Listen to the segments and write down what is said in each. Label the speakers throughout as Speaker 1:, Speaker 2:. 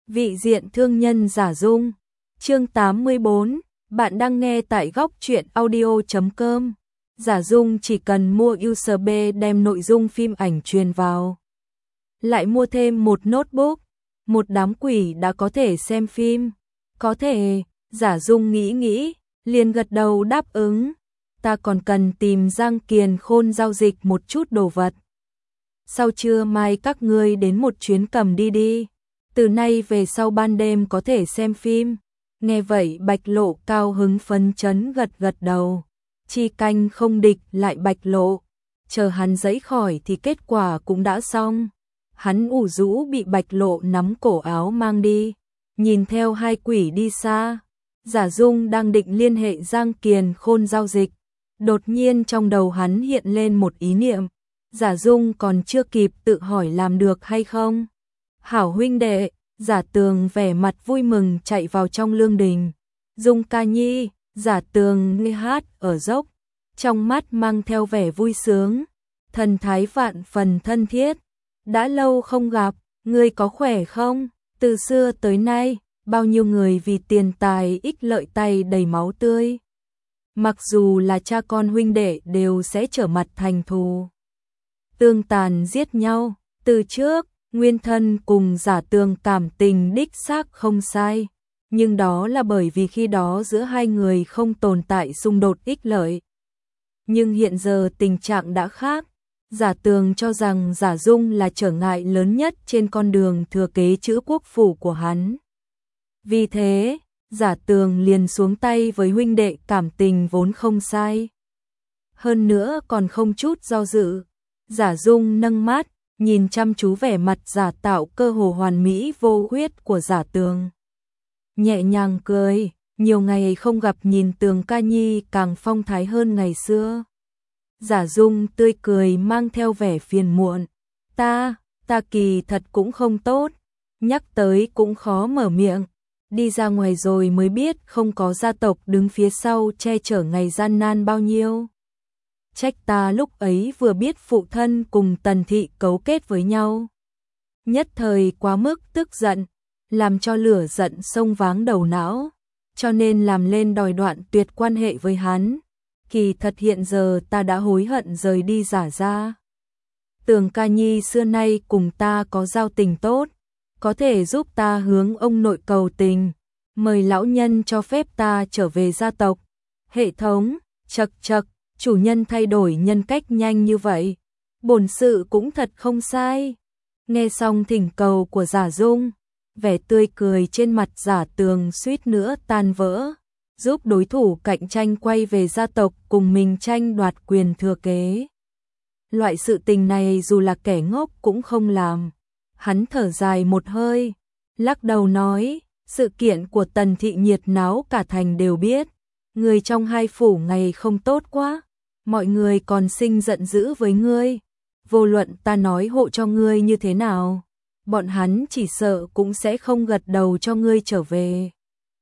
Speaker 1: Vị diện thương nhân Giả Dung. Chương 84, bạn đang nghe tại góc truyện audio.com. Giả Dung chỉ cần mua USB đem nội dung phim ảnh truyền vào. Lại mua thêm một notebook, một đám quỷ đã có thể xem phim. Có thể, Giả Dung nghĩ, liền gật đầu đáp ứng. Ta còn cần tìm Giang Kiền Khôn giao dịch một chút đồ vật. Sau trưa mai các ngươi đến một chuyến cầm đi. Từ nay về sau ban đêm có thể xem phim. Nghe vậy Bạch Lộ cao hứng phấn chấn gật đầu. Chi canh không địch lại Bạch Lộ. Chờ hắn giãy khỏi thì kết quả cũng đã xong. Hắn ủ rũ bị Bạch Lộ nắm cổ áo mang đi. Nhìn theo hai quỷ đi xa. Giả Dung đang định liên hệ Giang Kiền Khôn giao dịch. Đột nhiên trong đầu hắn hiện lên một ý niệm. Giả Dung còn chưa kịp tự hỏi làm được hay không. Hảo huynh đệ, Giả Tường vẻ mặt vui mừng chạy vào trong lương đình. Dung ca nhi, Giả Tường nghe hát ở dốc, trong mắt mang theo vẻ vui sướng, thần thái vạn phần thân thiết. Đã lâu không gặp, ngươi có khỏe không? Từ xưa tới nay, bao nhiêu người vì tiền tài ích lợi tay đầy máu tươi. Mặc dù là cha con huynh đệ đều sẽ trở mặt thành thù. Tương tàn giết nhau, từ trước, Nguyên Thân cùng Giả Tường cảm tình đích xác không sai, nhưng đó là bởi vì khi đó giữa hai người không tồn tại xung đột ích lợi. Nhưng hiện giờ tình trạng đã khác, Giả Tường cho rằng Giả Dung là trở ngại lớn nhất trên con đường thừa kế chữ quốc phủ của hắn. Vì thế, Giả Tường liền xuống tay với huynh đệ cảm tình vốn không sai. Hơn nữa còn không chút do dự. Giả Dung nâng mắt, nhìn chăm chú vẻ mặt giả tạo cơ hồ hoàn mỹ vô khuyết của Giả Tường. Nhẹ nhàng cười, nhiều ngày không gặp nhìn Tường ca nhi càng phong thái hơn ngày xưa. Giả Dung tươi cười mang theo vẻ phiền muộn. Ta kỳ thật cũng không tốt, nhắc tới cũng khó mở miệng. Đi ra ngoài rồi mới biết không có gia tộc đứng phía sau che chở ngày gian nan bao nhiêu. Trách ta lúc ấy vừa biết phụ thân cùng Tần Thị cấu kết với nhau. Nhất thời quá mức tức giận, làm cho lửa giận sông váng đầu não, cho nên làm lên đòi đoạn tuyệt quan hệ với hắn. Kỳ thật hiện giờ ta đã hối hận rời đi Giả ra. Tường ca nhi xưa nay cùng ta có giao tình tốt, có thể giúp ta hướng ông nội cầu tình, mời lão nhân cho phép ta trở về gia tộc. Hệ thống, chậc, chủ nhân thay đổi nhân cách nhanh như vậy, bổn sự cũng thật không sai. Nghe xong thỉnh cầu của Giả Dung, vẻ tươi cười trên mặt Giả Tường suýt nữa tan vỡ, giúp đối thủ cạnh tranh quay về gia tộc cùng mình tranh đoạt quyền thừa kế. Loại sự tình này dù là kẻ ngốc cũng không làm. Hắn thở dài một hơi, lắc đầu nói, sự kiện của Tần Thị nhiệt náo cả thành đều biết, người trong hai phủ ngày không tốt quá, mọi người còn sinh giận dữ với ngươi, vô luận ta nói hộ cho ngươi như thế nào, bọn hắn chỉ sợ cũng sẽ không gật đầu cho ngươi trở về.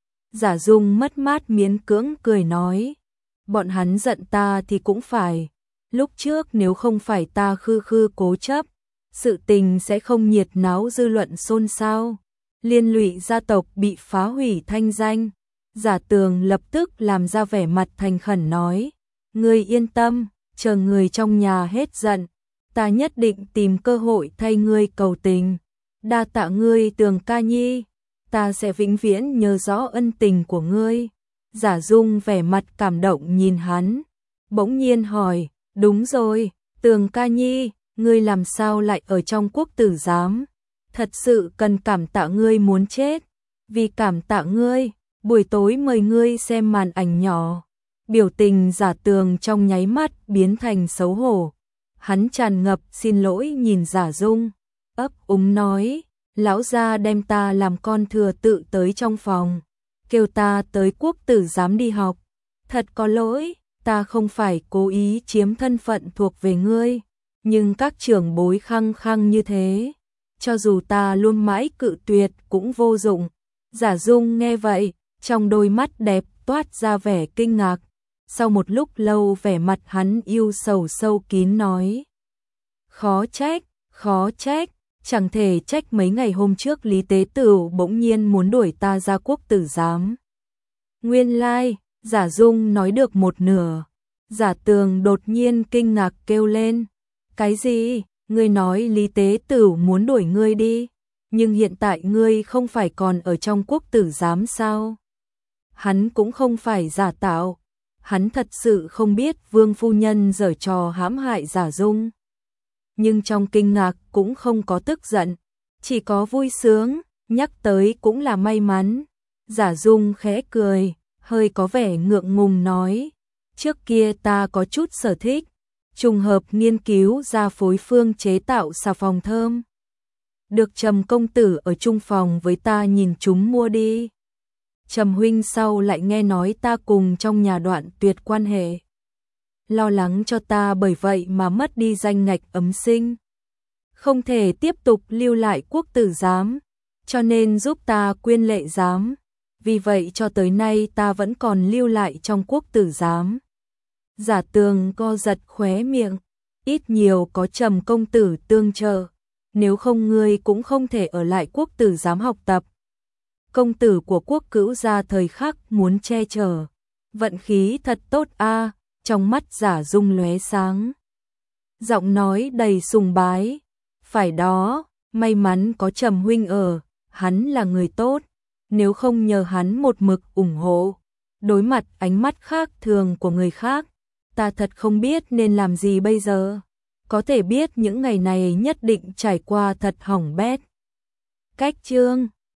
Speaker 1: Giả Dung mất mát miễn cưỡng cười nói, bọn hắn giận ta thì cũng phải, lúc trước nếu không phải ta khư cố chấp, sự tình sẽ không nhiệt náo dư luận xôn xao, liên lụy gia tộc bị phá hủy thanh danh. Giả Tường lập tức làm ra vẻ mặt thành khẩn nói, ngươi yên tâm, chờ người trong nhà hết giận, ta nhất định tìm cơ hội thay ngươi cầu tình. Đa tạ ngươi Tường ca nhi, ta sẽ vĩnh viễn nhớ rõ ân tình của ngươi. Giả Dung vẻ mặt cảm động nhìn hắn, bỗng nhiên hỏi, đúng rồi, Tường ca nhi, ngươi làm sao lại ở trong quốc tử giám? Thật sự cần cảm tạ ngươi muốn chết. Vì cảm tạ ngươi, buổi tối mời ngươi xem màn ảnh nhỏ. Biểu tình Giả Tường trong nháy mắt biến thành xấu hổ. Hắn tràn ngập xin lỗi nhìn Giả Dung, ấp úng nói, lão gia đem ta làm con thừa tự tới trong phòng, kêu ta tới quốc tử giám đi học. Thật có lỗi, ta không phải cố ý chiếm thân phận thuộc về ngươi, nhưng các trưởng bối khăng khăng như thế, cho dù ta luôn mãi cự tuyệt cũng vô dụng. Giả Dung nghe vậy, trong đôi mắt đẹp toát ra vẻ kinh ngạc. Sau một lúc lâu vẻ mặt hắn yêu sầu sâu kín nói, khó trách, Chẳng thể trách mấy ngày hôm trước Lý Tế Tửu bỗng nhiên muốn đuổi ta ra quốc tử giám. Nguyên lai, Giả Dung nói được một nửa. Giả Tường đột nhiên kinh ngạc kêu lên. Cái gì? Ngươi nói Lý Tế Tửu muốn đuổi ngươi đi? Nhưng hiện tại ngươi không phải còn ở trong quốc tử giám sao? Hắn cũng không phải giả tạo. Hắn thật sự không biết Vương phu nhân giở trò hãm hại Giả Dung. Nhưng trong kinh ngạc cũng không có tức giận, chỉ có vui sướng, nhắc tới cũng là may mắn. Giả Dung khẽ cười, hơi có vẻ ngượng ngùng nói, trước kia ta có chút sở thích, trùng hợp nghiên cứu ra phối phương chế tạo xà phòng thơm. Được Trầm công tử ở chung phòng với ta nhìn chúng mua đi. Trầm huynh sau lại nghe nói ta cùng trong nhà đoạn tuyệt quan hệ. Lo lắng cho ta bởi vậy mà mất đi danh ngạch ấm sinh. Không thể tiếp tục lưu lại quốc tử giám, cho nên giúp ta quyên lệ giám. Vì vậy cho tới nay ta vẫn còn lưu lại trong quốc tử giám. Giả Tường co giật khóe miệng, ít nhiều có Trầm công tử tương trợ, nếu không ngươi cũng không thể ở lại quốc tử giám học tập. Công tử của quốc cữu gia thời khắc muốn che chở, vận khí thật tốt a. Trong mắt Giả Dung lóe sáng, giọng nói đầy sùng bái, phải đó, may mắn có Trầm huynh ở, hắn là người tốt, nếu không nhờ hắn một mực ủng hộ, đối mặt ánh mắt khác thường của người khác, ta thật không biết nên làm gì bây giờ, có thể biết những ngày này nhất định trải qua thật hỏng bét. Cách chương